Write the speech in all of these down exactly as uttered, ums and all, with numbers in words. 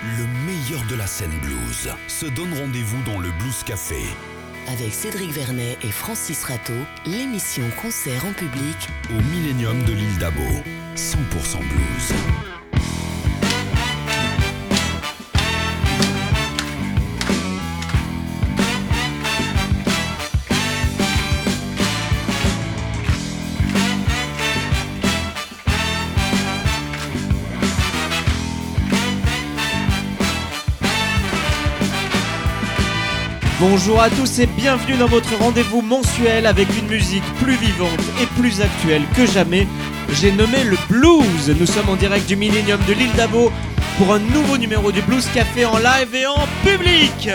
Le meilleur de la scène blues se donne rendez-vous dans le Blues Café. Avec Cédric Vernet et Francis Rateau, l'émission concert en public au Millennium de l'île d'Abo. cent pour cent blues. Bonjour à tous et bienvenue dans votre rendez-vous mensuel avec une musique plus vivante et plus actuelle que jamais. J'ai nommé le blues. Nous sommes en direct du Millennium de l'île d'Abo pour un nouveau numéro du Blues Café en live et en public.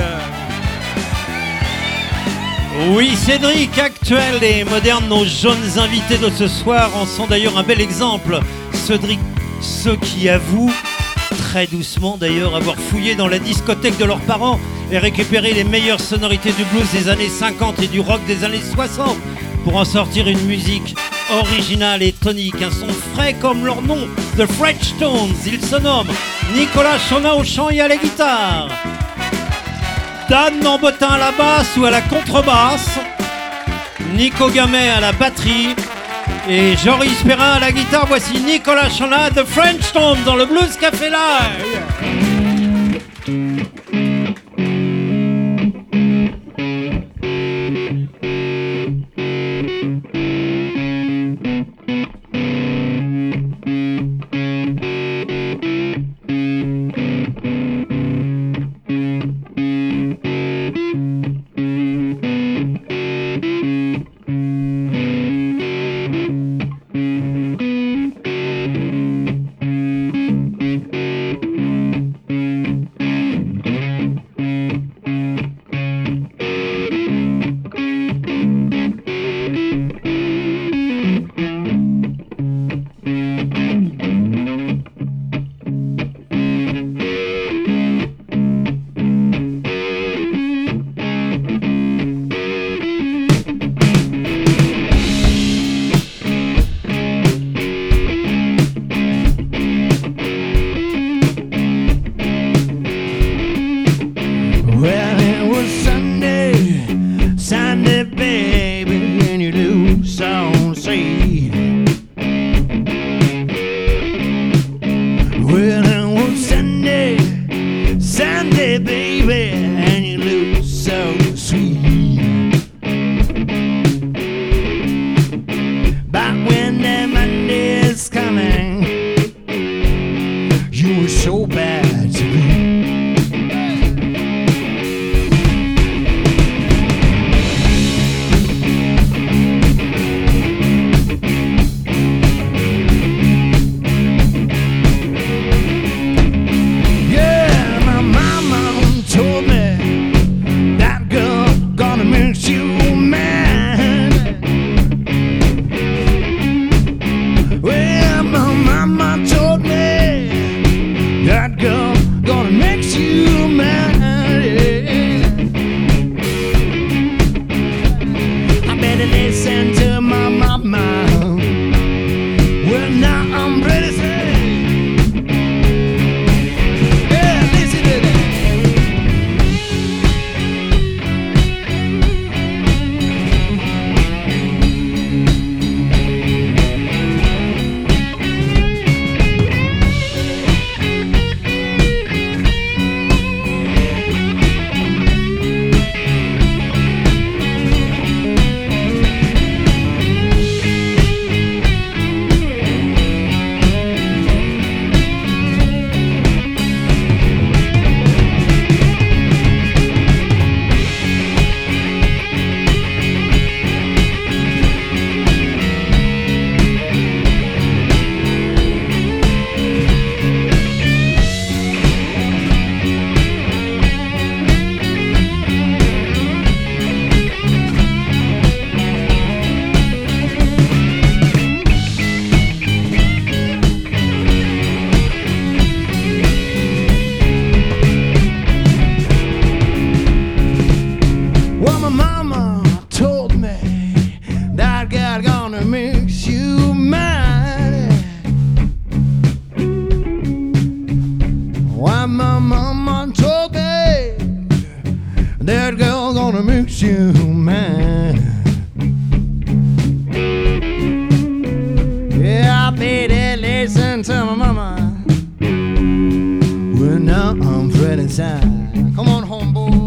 Oui, Cédric, actuel et moderne, nos jeunes invités de ce soir en sont d'ailleurs un bel exemple. Cédric, ceux qui avouent, très doucement d'ailleurs, avoir fouillé dans la discothèque de leurs parents et récupéré les meilleures sonorités du blues des années cinquante et du rock des années soixante pour en sortir une musique originale et tonique, un son frais comme leur nom, The French Tones. Ils se nomment Nicolas Chona au chant et à la guitare, Dan Nambotin à la basse ou à la contrebasse, Nico Gamet à la batterie et Joris Perrin à la guitare. Voici Nicolas Chona, The French Tones dans le Blues Café Live. Why my mama told me that girl gonna make you mine. Yeah, I better listen to my mama. Well, now I'm pretty sad. Come on, homeboy.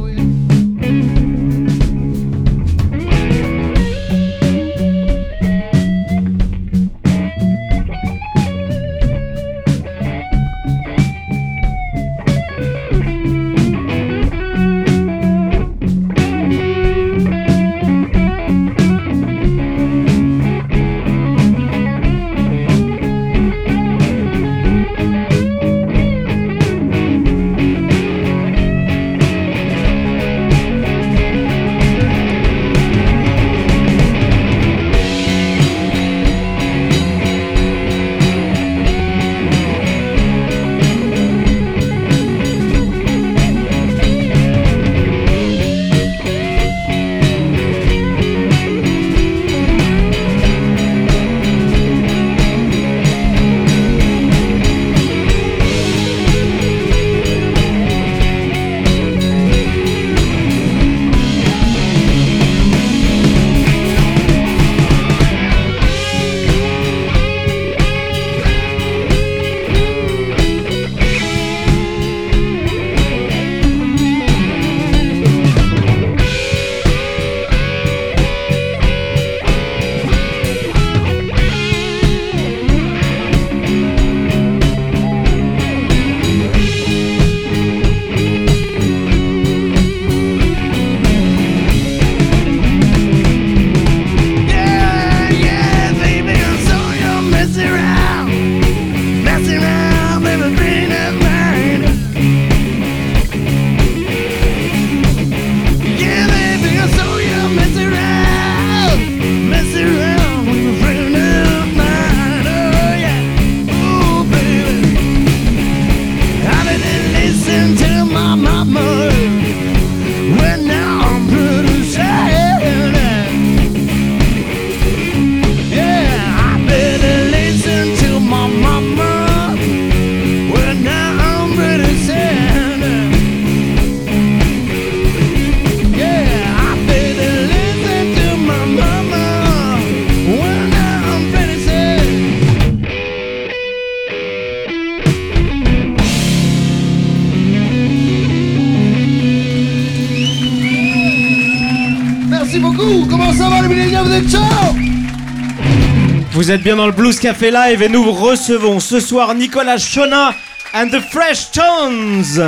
Vous êtes bien dans le Blues Café Live et nous recevons ce soir Nicolas Chona and the Fresh Tones.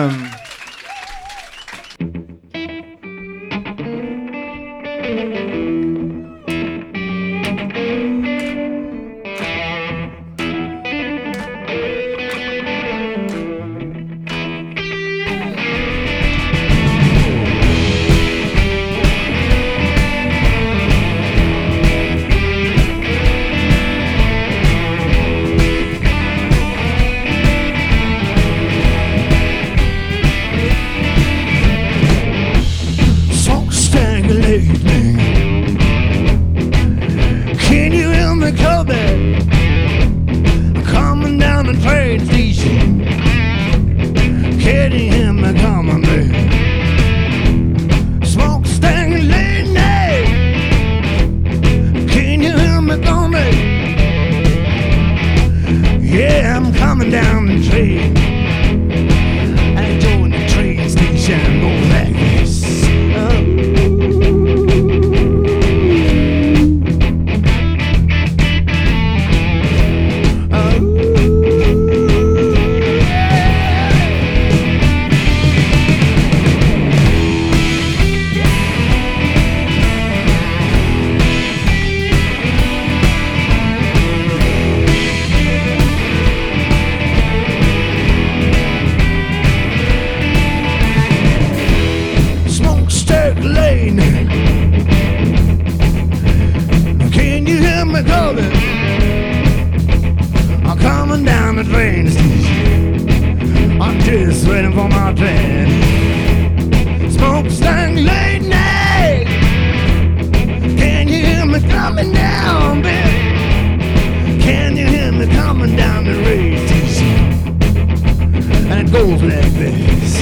goes like this.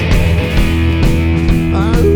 Ah.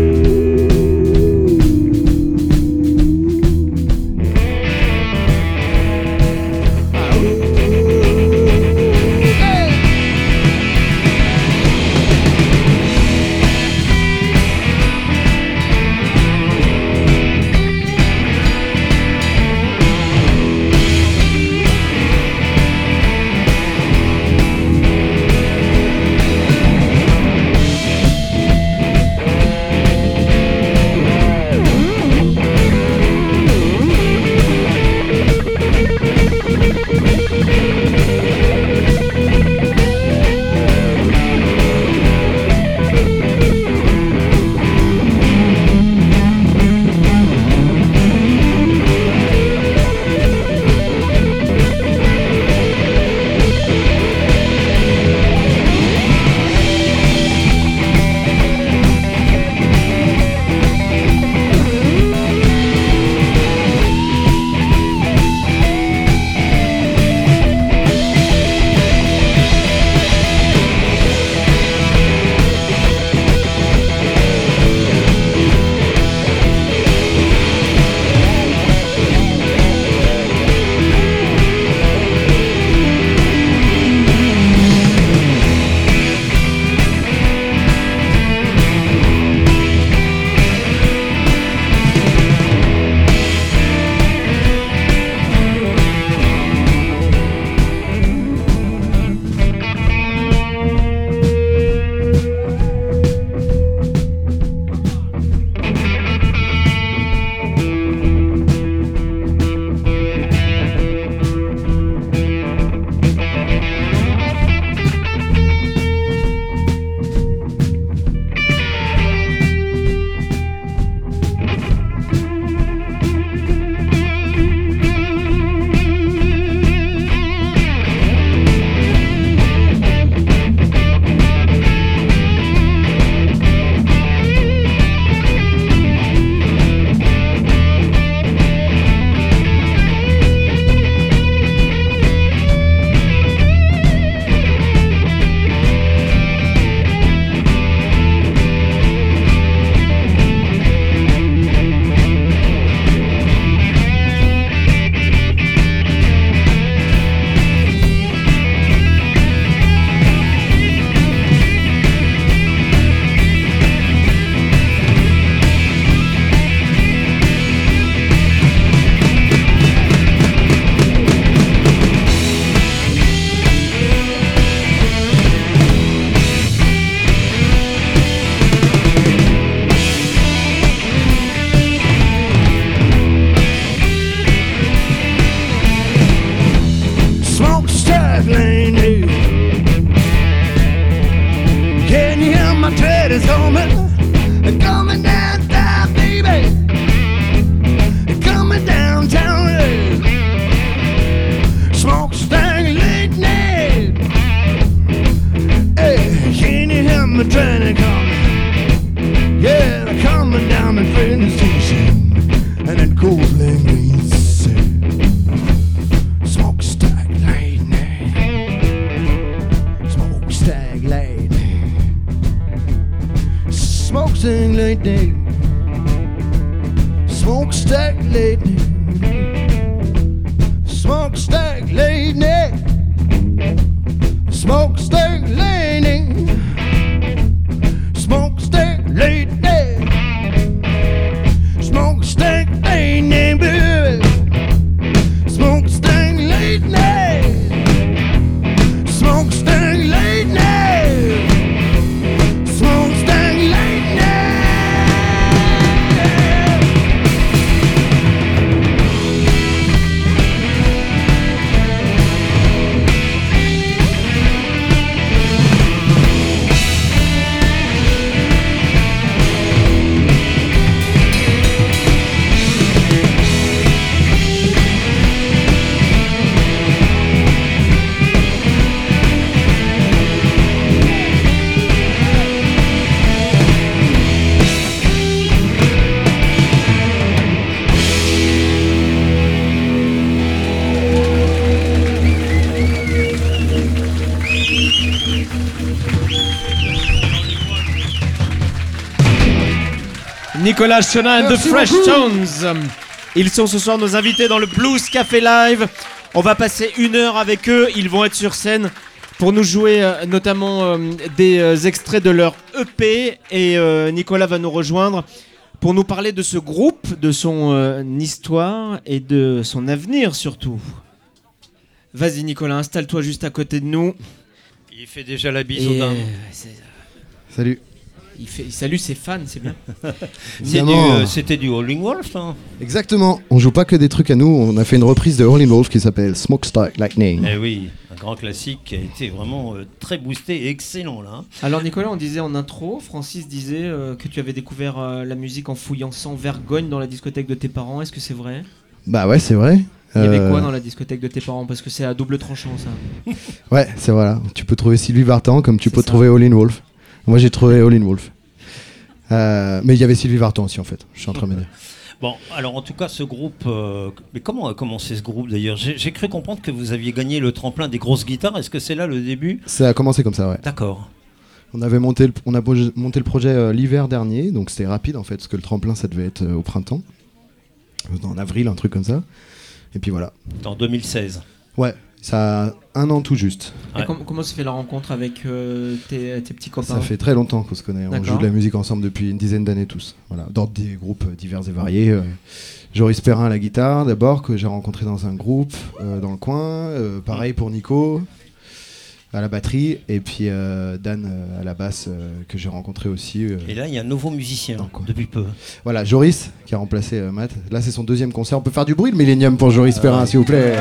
Nicolas Chenin and the Merci Fresh beaucoup. Tones. Ils sont ce soir nos invités dans le Blues Café Live. On va passer une heure avec eux. Ils vont être sur scène pour nous jouer euh, notamment euh, des euh, extraits de leur E P. Et euh, Nicolas va nous rejoindre pour nous parler de ce groupe, de son euh, histoire et de son avenir surtout. Vas-y Nicolas, installe-toi juste à côté de nous. Il fait déjà la bise Et, aux dames. euh, c'est- Salut. il, fait, il salue ses fans, c'est bien. C'est du, Évidemment. euh, C'était du Howling Wolf, hein. Exactement. On joue pas que des trucs à nous. On a fait une reprise de Howlin' Wolf qui s'appelle Smokestack Lightning. Eh oui, un grand classique qui a été vraiment euh, très boosté et excellent là. Alors Nicolas, on disait en intro, Francis disait euh, que tu avais découvert euh, la musique en fouillant sans vergogne dans la discothèque de tes parents. Est-ce que c'est vrai? Bah ouais, c'est vrai. Il y avait Euh, quoi dans la discothèque de tes parents? Parce que c'est à double tranchant ça. Ouais, c'est voilà. Tu peux trouver Sylvie Vartan comme tu C'est peux ça. trouver Howlin' Wolf. Moi j'ai trouvé Howlin' Wolf. Euh, mais il y avait Sylvie Vartan aussi en fait. Je suis en train de me dire. Bon, alors en tout cas, ce groupe. euh, mais comment a commencé ce groupe d'ailleurs? J'ai j'ai cru comprendre que vous aviez gagné le tremplin des grosses guitares. Est-ce que c'est là le début? Ça a commencé comme ça, ouais. D'accord. On avait monté le, on a proje- monté le projet euh, l'hiver dernier, donc c'était rapide en fait, parce que le tremplin ça devait être euh, au printemps, en avril, un truc comme ça. Et puis voilà. En deux mille seize. Ouais, ça a un an tout juste. Et Ouais. com- comment se fait la rencontre avec euh, tes, tes petits copains? Ça fait très longtemps qu'on se connaît. On D'accord. joue de la musique ensemble depuis une dizaine d'années tous. Voilà, dans des groupes euh, divers et variés. euh, Joris Perrin à la guitare d'abord, que j'ai rencontré dans un groupe euh, dans le coin. Euh, pareil pour Nico à la batterie, et puis euh, Dan euh, à la basse euh, que j'ai rencontré aussi. euh. Et là, il y a un nouveau musicien Non, quoi. depuis peu. Voilà, Joris qui a remplacé euh, Matt. Là c'est son deuxième concert. On peut faire du bruit le Millennium pour Joris Perrin s'il vous plaît.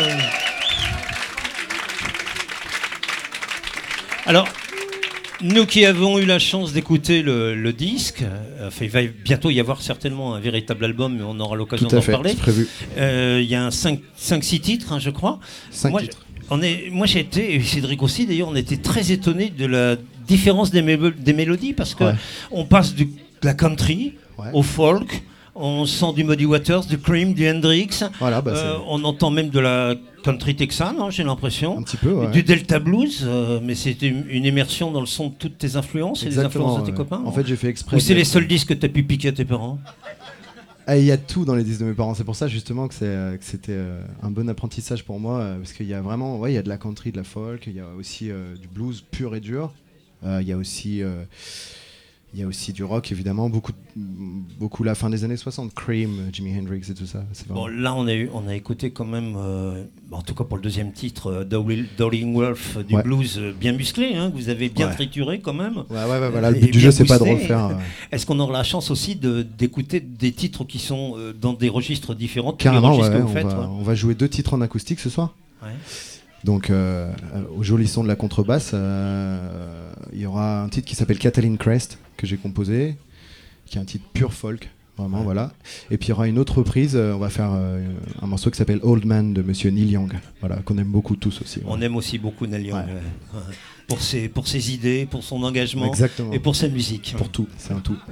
Alors, nous qui avons eu la chance d'écouter le, le disque, euh, enfin, il va bientôt y avoir certainement un véritable album, mais on aura l'occasion Tout à d'en fait, parler. c'est prévu. Euh, Il y a un cinq six titres, hein, je crois. Cinq Moi, titres. On est, moi j'ai été, et Cédric aussi d'ailleurs, on était très étonnés de la différence des, mélo- des mélodies parce que Ouais. on passe du, de la country Ouais. au folk, on sent du Muddy Waters, du Cream, du Hendrix, Voilà, bah, euh, c'est on entend même de la country texane, hein, j'ai l'impression. un petit peu. Ouais. Du Delta Blues, euh, mais c'était une, une immersion dans le son de toutes tes influences et des influences de tes ouais. copains. En non fait, j'ai fait exprès. Ou c'est de- les seuls disques que tu as pu piquer à tes parents? Ah, il y a tout dans les disques de mes parents. C'est pour ça justement que, c'est, euh, que c'était euh, un bon apprentissage pour moi, euh, parce qu'il y a vraiment, ouais, il y a de la country, de la folk, il y a aussi euh, du blues pur et dur. Euh, Il y a aussi, euh, il y a aussi du rock évidemment, beaucoup, de- beaucoup la fin des années soixante, Cream, Jimi Hendrix et tout ça. C'est Bon, vraiment- là, on a, eu, on a écouté quand même, euh, en tout cas pour le deuxième titre, euh, Howlin' Howlin' Wolf, euh, du Ouais. blues euh, bien musclé, hein, que vous avez bien Ouais. trituré quand même. Ouais, ouais, ouais, voilà. Le Et but du bien jeu, c'est pas de boosté. refaire. euh, Est-ce qu'on aura la chance aussi de- d'écouter des titres qui sont euh, dans des registres différents tous les Carrément, ouais, registres que on, vous faites, va, ouais. on va jouer deux titres en acoustique ce soir. Ouais. Donc, euh, euh, au joli son de la contrebasse, euh, il y aura un titre qui s'appelle Cataline Crest, que j'ai composé, qui est un titre pur folk, vraiment, Ouais. voilà. Et puis il y aura une autre reprise, euh, on va faire euh, un morceau qui s'appelle Old Man de Monsieur Neil Young, voilà, qu'on aime beaucoup tous aussi. On voilà. aime aussi beaucoup Neil Young, Ouais. ouais. Ouais. Pour, ses, pour ses idées, pour son engagement Exactement. et pour sa musique. Pour tout, c'est un tout.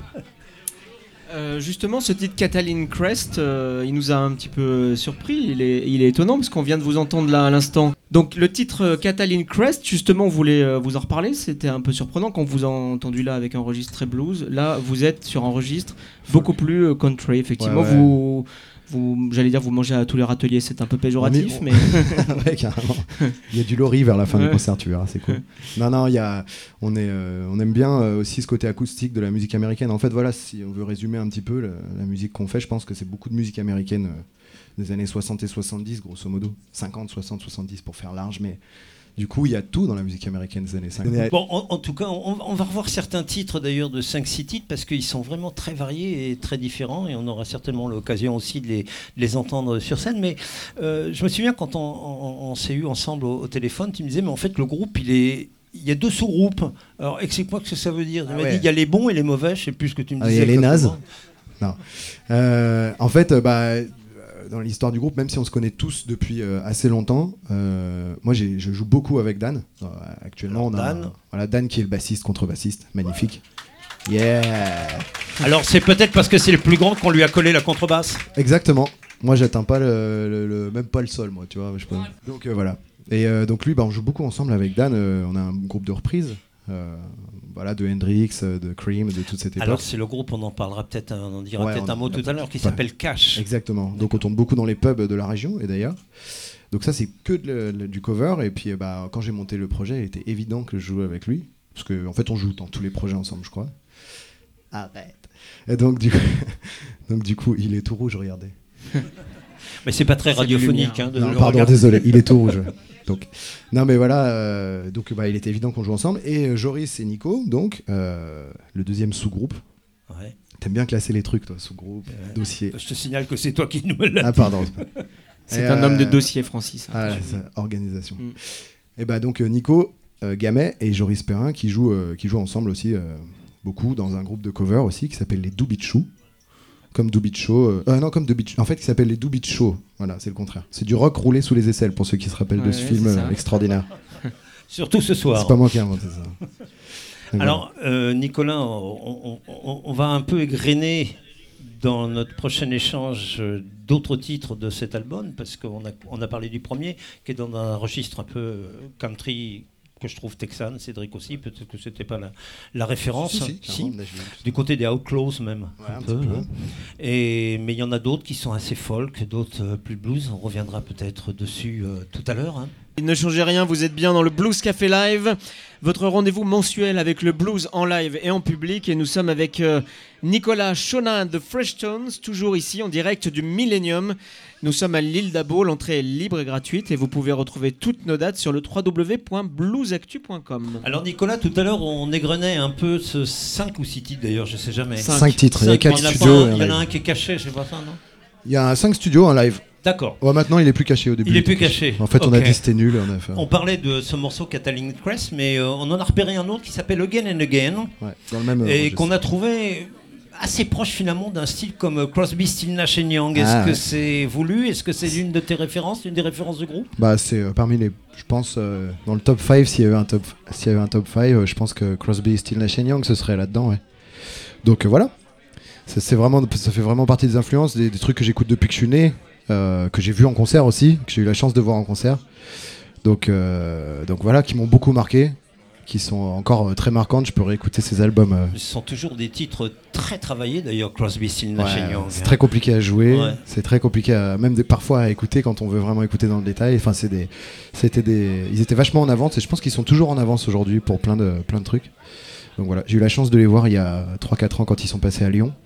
Euh, justement, ce titre Cataline Crest, euh, il nous a un petit peu surpris. Il est, il est étonnant parce qu'on vient de vous entendre là à l'instant. Donc, le titre euh, Cataline Crest, justement, on voulait euh, vous en reparler. C'était un peu surprenant quand vous a entendu là avec un registre très blues. Là, vous êtes sur un registre beaucoup plus euh, country. Effectivement, Ouais, ouais. vous, vous, j'allais dire, vous mangez à tous les râteliers. C'est un peu péjoratif, On mais Ouais, carrément. Il y a du Laurie vers la fin Ouais. du concert, tu verras, c'est cool. Non, non, il y a, on, est, euh, on aime bien euh, aussi ce côté acoustique de la musique américaine. En fait, voilà, si on veut résumer un petit peu le- la musique qu'on fait, je pense que c'est beaucoup de musique américaine euh, des années soixante et soixante-dix, grosso modo. cinquante, soixante, soixante-dix pour faire large, mais du coup, il y a tout dans la musique américaine des années cinquante. Bon, en, en tout cas, on, on va revoir certains titres d'ailleurs de cinq six titres parce qu'ils sont vraiment très variés et très différents et on aura certainement l'occasion aussi de les, de les entendre sur scène. Mais euh, je me souviens quand on, on- on s'est eu ensemble au, au téléphone, tu me disais, mais en fait, le groupe, il est. Il y a deux sous-groupes. Alors, explique-moi ce que ça veut dire. Tu Ah m'as ouais. dit, il y a les bons et les mauvais. Je sais plus ce que tu me Ah, il y disais. a les nazes. exactement. Euh, en fait, euh, bah, euh, dans l'histoire du groupe, même si on se connaît tous depuis euh, assez longtemps, euh, moi j'ai- je joue beaucoup avec Dan. Euh, actuellement, Alors, on a Dan. un- voilà, Dan qui est le bassiste, contrebassiste, magnifique. Yeah. Alors, c'est peut-être parce que c'est le plus grand qu'on lui a collé la contrebasse. Exactement. Moi, j'atteins pas le, le- le- même pas le sol, moi, tu vois. Je peux... Donc euh, voilà. Et euh, donc lui, bah, on joue beaucoup ensemble avec Dan. euh, on a un groupe de reprises Euh, voilà, de Hendrix, de Cream, de toute cette époque. Alors c'est le groupe, on en parlera peut-être, un- on en dira Ouais, peut-être on- un mot tout à l'heure, qui Ouais. s'appelle Cash. Exactement. Donc on tourne beaucoup dans les pubs de la région et d'ailleurs. Donc ça c'est que de le- le- du cover et puis bah, quand j'ai monté le projet, il était évident que je jouais avec lui parce qu'en en fait on joue dans tous les projets ensemble, je crois. Arrête. Et donc du coup, donc du coup il est tout rouge, regardez. Mais c'est pas très C'est radiophonique. lumière. Hein, de Non, le pardon, regarder. désolé, il est tout rouge. Donc, non, mais voilà, euh, donc bah, il était évident qu'on joue ensemble. Et euh, Joris et Nico, donc euh, le deuxième sous-groupe. Ouais. T'aimes bien classer les trucs, toi, sous-groupe, Ouais. dossier. Je te signale que c'est toi qui nous l'as. Ah, pardon. C'est Et, un euh, homme de dossier, Francis. Ah, c'est ça, organisation. Mm. Et bah donc euh, Nico euh, Gamet et Joris Perrin qui jouent, euh, qui jouent ensemble aussi euh, beaucoup dans un groupe de cover aussi qui s'appelle les Doubichou. Comme Doubichou, euh, euh, non comme Doubichou, en fait qui s'appelle les Doubichou. Voilà, c'est le contraire. C'est du rock roulé sous les aisselles pour ceux qui se rappellent de Ouais, ce c'est film ça. euh, extraordinaire. Surtout ce soir. C'est pas moi qui ai inventé ça. Donc, Alors, euh, Nicolas, on, on- on- on va un peu égrener dans notre prochain échange euh, d'autres titres de cet album, parce qu'on a, on a parlé du premier, qui est dans un registre un peu euh, country, que je trouve texan, Cédric aussi, peut-être que c'était pas la, la référence. Si, si, Si. carrément, Nashville. Du côté des Outlaws même. Ouais, un un peu, petit peu. hein. Et, mais il y en a d'autres qui sont assez folk, d'autres euh, plus blues. On reviendra peut-être dessus euh, tout à l'heure. Hein. Ne changez rien, vous êtes bien dans le Blues Café Live, votre rendez-vous mensuel avec le blues en live et en public. Et nous sommes avec euh, Nicolas Shonan de Fresh Tones, toujours ici en direct du Millennium. Nous sommes à l'île d'Abo, l'entrée est libre et gratuite et vous pouvez retrouver toutes nos dates sur le w w w point blues actu point com. Alors Nicolas, tout à l'heure, on égrenait un peu ce cinq ou six titres d'ailleurs, je sais jamais. Cinq. Cinq titres, il y a Cinq, quatre il y en a studios. pas et un- un Il y en live. a un qui est caché, je sais pas ça, non? Il y a cinq studios, un live. D'accord. Ouais, maintenant il est plus caché au début. Il est était plus caché. En fait, on a Ok. dit c'était nul. On a fait. On parlait de ce morceau Catalina Crest, mais euh, on en a repéré un autre qui s'appelle Again and Again, Ouais, dans le même. euh, et registre. qu'on a trouvé assez proche finalement d'un style comme euh, Crosby, Stills, Nash and Young. Est-ce Ah, que ouais. c'est voulu? Est-ce que c'est l'une de tes références, l'une des références du groupe? Bah, c'est euh, parmi les. Je pense euh, dans le top cinq, s'il y avait un top, s'il y avait un top cinq, euh, je pense que Crosby, Stills, Nash and Young, ce serait là-dedans, ouais. Donc euh, voilà. Ça, c'est vraiment, ça fait vraiment partie des influences, des, des trucs que j'écoute depuis que je suis né, euh, que j'ai vu en concert aussi, que j'ai eu la chance de voir en concert. Donc, euh, donc voilà, qui m'ont beaucoup marqué, qui sont encore euh, très marquantes. Je peux réécouter ces albums. euh, Ce sont toujours des titres très travaillés d'ailleurs, Crosby, Stills, ouais, Nash and Young. c'est très compliqué à jouer, Ouais. c'est très compliqué à, même des, parfois à écouter quand on veut vraiment écouter dans le détail. Enfin, c'est des, c'était des, ils étaient vachement en avance et je pense qu'ils sont toujours en avance aujourd'hui pour plein de, plein de trucs. Donc voilà, j'ai eu la chance de les voir il y a trois quatre ans quand ils sont passés à Lyon.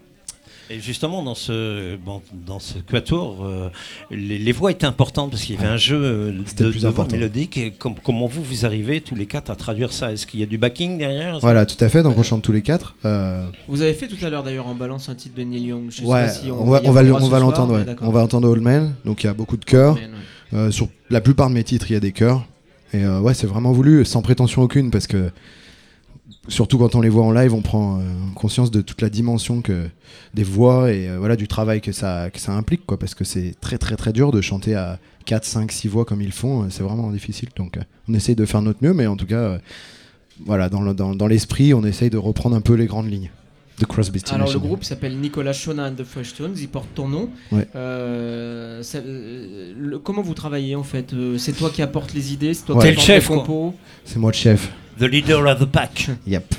Et justement, dans ce, bon, dans ce quatuor, euh, les, les voix étaient importantes parce qu'il y avait un jeu euh, C'était de, le plus de voix important. mélodique. Et com- comment vous, vous arrivez tous les quatre à traduire ça? Est-ce qu'il y a du backing derrière? Voilà, tout à fait. Donc on chante tous les quatre. Euh, Vous avez fait tout à l'heure d'ailleurs en balance un titre de Neil Young. Je sais ouais, pas si on, va, y on va, le- reviendra on ce va soir, l'entendre. mais Ouais. d'accord. On va entendre Old Man. Donc il y a beaucoup de chœurs. Man, ouais. Euh, sur la plupart de mes titres, il y a des chœurs. Et euh, ouais, c'est vraiment voulu, sans prétention aucune, parce que surtout quand on les voit en live, on prend euh, conscience de toute la dimension que des voix et euh, voilà du travail que ça que ça implique, quoi, parce que c'est très très très dur de chanter à quatre, cinq, six voix comme ils font. euh, C'est vraiment difficile. Donc euh, on essaye de faire notre mieux, mais en tout cas, euh, voilà, dans, le- dans, dans l'esprit, on essaye de reprendre un peu les grandes lignes de Crosby, Stills, Alors Nash le and Young. groupe s'appelle Nicolas Shonan de Fresh Tones, il porte ton nom. Ouais. Euh, ça- euh, le- comment vous travaillez en fait? Euh, C'est toi qui apportes les idées, c'est toi Ouais. qui T'es le apportes chef, les quoi. compos. C'est moi le chef. The leader of the pack. Yep.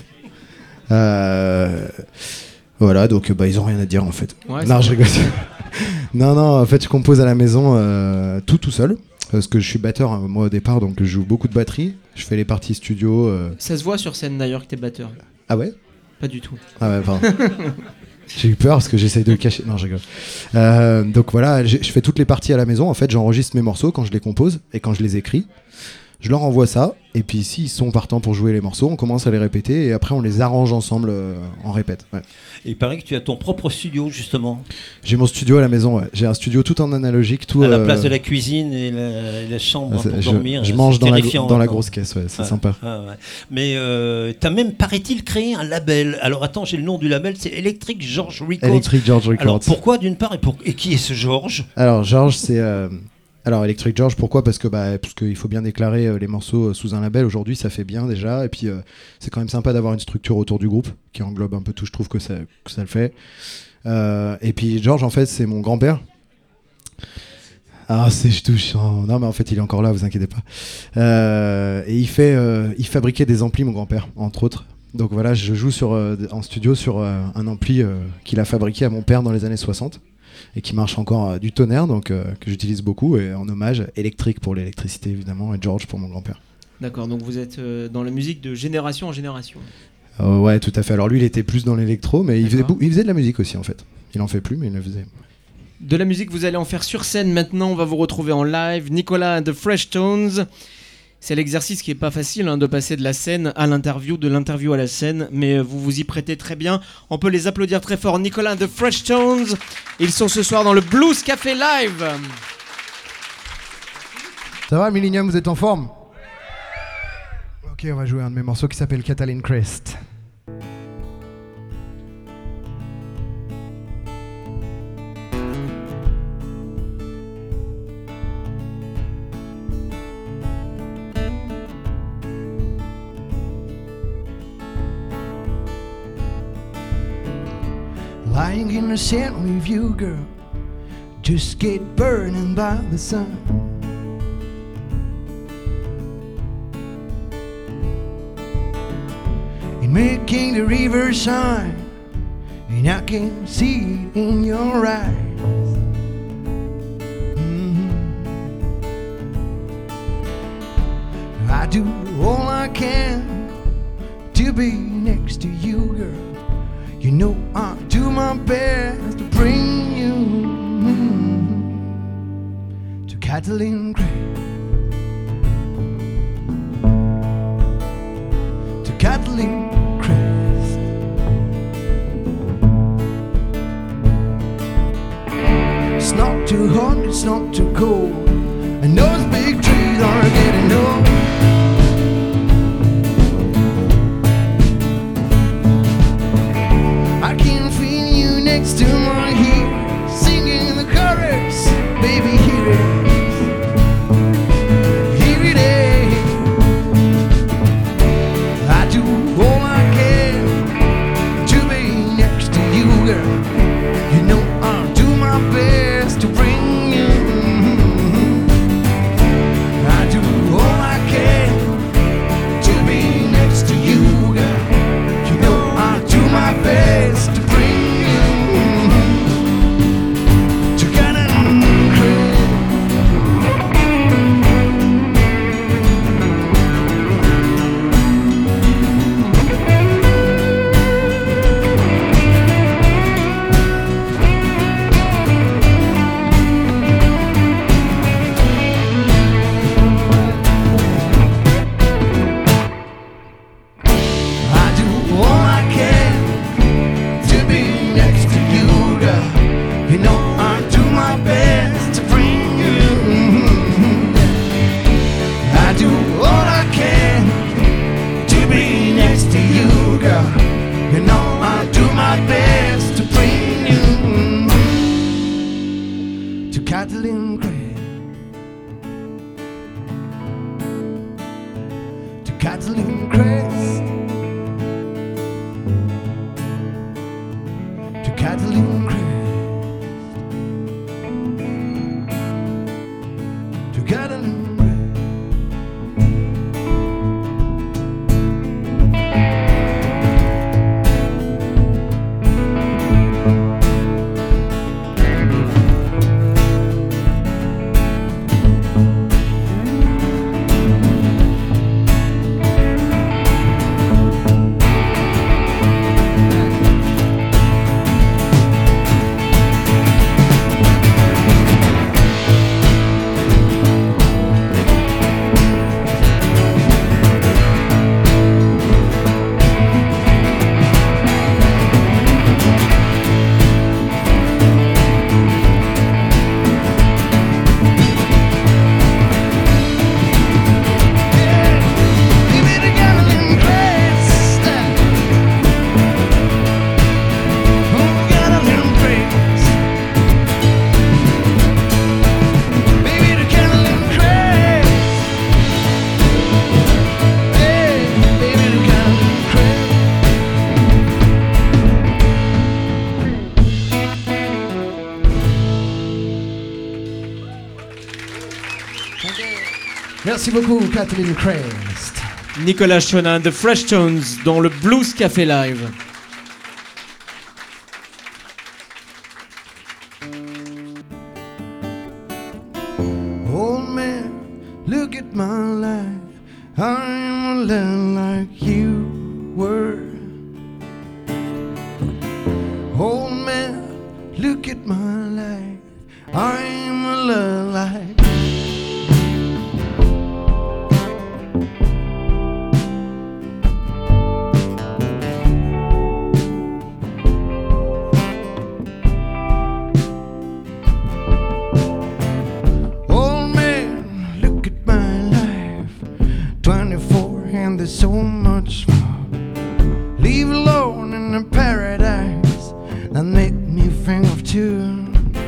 Euh, Voilà, donc euh, bah, ils ont rien à dire en fait. Ouais, non, c'est je rigole. non, non, en fait, je compose à la maison euh, tout tout seul. Parce que je suis batteur, hein, moi au départ, donc je joue beaucoup de batterie. Je fais les parties studio. euh. Ça se voit sur scène d'ailleurs que t'es batteur. Ah ouais? Pas du tout. Ah ouais, pardon. J'ai eu peur parce que j'essaye de le cacher. Non, je rigole. Euh, donc voilà, je je fais toutes les parties à la maison. En fait, j'enregistre mes morceaux quand je les compose et quand je les écris. Je leur envoie ça, et puis s'ils sont partants pour jouer les morceaux, on commence à les répéter, et après on les arrange ensemble euh, en répète. Ouais. Et il paraît que tu as ton propre studio, justement, J'ai mon studio à la maison, ouais. J'ai un studio tout en analogique, tout. à la euh, place de la cuisine et la, et la chambre c'est- pour je, dormir. je C'est mange dans la, terrifiant, dans la maintenant. grosse caisse, ouais, c'est Ouais. sympa. Ah ouais. Mais euh, t'as même, paraît-il, créé un label. Alors attends, j'ai le nom du label, c'est Electric George Records. Electric George Records. Alors pourquoi d'une part et, pour... et qui est ce George? Alors George, c'est euh, alors Electric George. Pourquoi? Parce que bah parce qu'il faut bien déclarer euh, les morceaux euh, sous un label. Aujourd'hui, ça fait bien déjà. Et puis euh, c'est quand même sympa d'avoir une structure autour du groupe qui englobe un peu tout. Je trouve que ça que ça le fait. Euh, et puis George, en fait, c'est mon grand-père. Ah, c'est touchant. Non, mais en fait, il est encore là, vous inquiétez pas. Euh, et il fait, euh, il fabriquait des amplis, mon grand-père, entre autres. Donc voilà, je joue sur, euh, en studio sur euh, un ampli euh, qu'il a fabriqué à mon père dans les années soixante et qui marche encore euh, du tonnerre, donc euh, que j'utilise beaucoup, et en hommage électrique pour l'électricité évidemment, et George pour mon grand-père. D'accord, donc vous êtes euh, dans la musique de génération en génération. Euh, ouais, tout à fait. Alors lui, il était plus dans l'électro, mais il faisait, D'accord. bou- il faisait de la musique aussi en fait. Il en fait plus, mais il le faisait. De la musique, vous allez en faire sur scène maintenant. On va vous retrouver en live. Nicolas and the Fresh Tones. C'est l'exercice qui est pas facile hein, de passer de la scène à l'interview, de l'interview à la scène, mais vous vous y prêtez très bien. On peut les applaudir très fort. Nicolas and the Fresh Tones. Ils sont ce soir dans le Blues Café Live. Ça va, Millennium, vous êtes en forme? Ok, on va jouer un de mes morceaux qui s'appelle Catalin Crest. Lying in the sand with you, girl, just get burning by the sun. And making the river shine, and I can see it in your eyes. Mhm. I do all I can to be next to you, girl. You know I do my best to bring you mm, to Catalin Crest, to Catalin Crest. It's not too hot, it's not too cold, and those big trees are getting old. To my ear, singing the chorus, baby, here it is, here it is. I do all I can to be next to you, girl. You know I'll do my best to bring you Merci beaucoup, Kathleen Crest. Nicolas Shona, The Fresh Tones, dans le Blues Café Live. Old man, look at my life. I'm a little like you were. Old man, look at my life. I'm a little like. There's so much more. Leave alone in the paradise that make me think of two.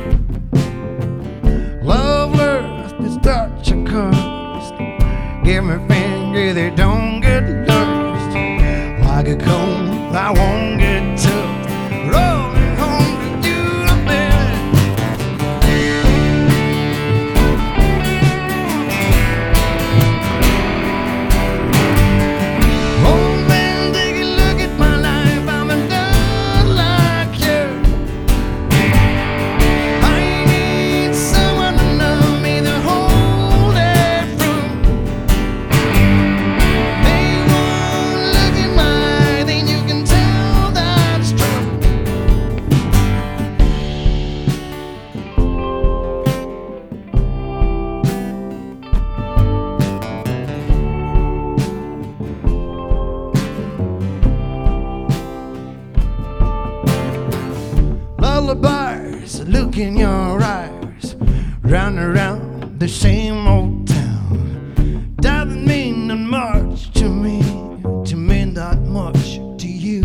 Love earth is such a cost. Give me finger, they don't get lost. Like a comb, I won't get tough. Rolling home to you, baby. Lullabies, look in your eyes. Round and round the same old town. Doesn't mean that much to me, to mean that much to you.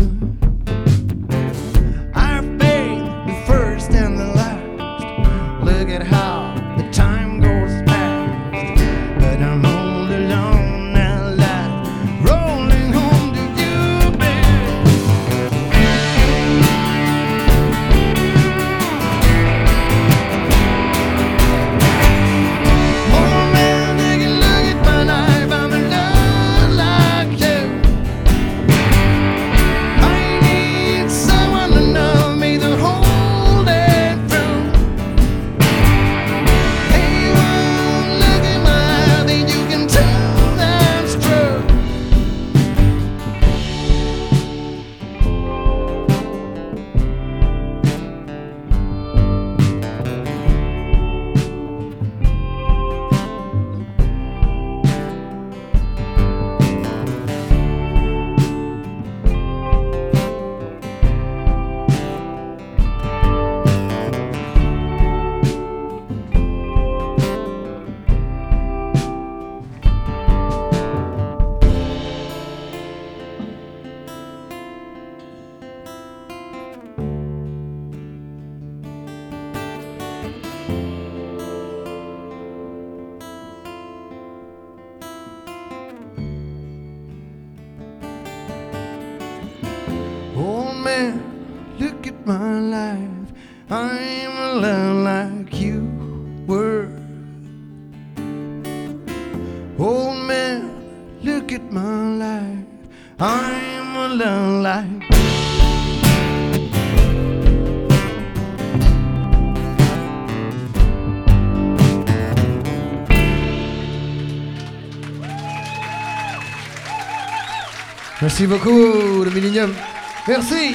I've been the first and the last. Look at how the time goes fast. But I'm all alone and last, rolling home to you, baby. Oh man, take a look at my life. I'm in love like you. I need someone to love me, to hold it through. Hey, one look in my eye, then you can tell that's true. Oh man, look at my life. I'm a lot like you were. Oh man, look at my life. I'm a lot like. Merci beaucoup, le Millennium. Merci.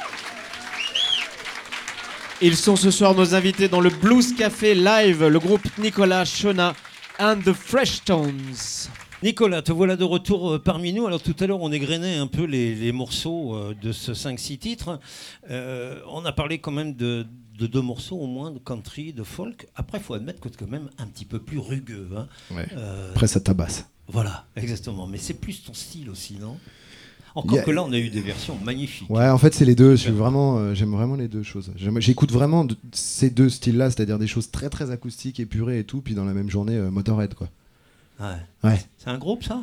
Ils sont ce soir nos invités dans le Blues Café Live, le groupe Nicolas Shona and the Fresh Tones. Nicolas, te voilà de retour euh, parmi nous. Alors tout à l'heure, on égrenait un peu les, les morceaux euh, de ce cinq six titres. Euh, on a parlé quand même de, de deux morceaux au moins, de country, de folk. Après, il faut admettre que c'est quand même un petit peu plus rugueux. Hein. Ouais. Euh, Après, ça tabasse. Voilà, exactement. Mais c'est plus ton style aussi, non ? Encore Yeah. que là, on a eu des versions magnifiques. Ouais, en fait, c'est les deux. Je suis vraiment, euh, j'aime vraiment les deux choses. J'aime- J'écoute vraiment de- ces deux styles-là, c'est-à-dire des choses très très acoustiques, épurées et tout, puis dans la même journée, euh, Motorhead, quoi. Ouais. Ouais. C'est un groupe, ça ?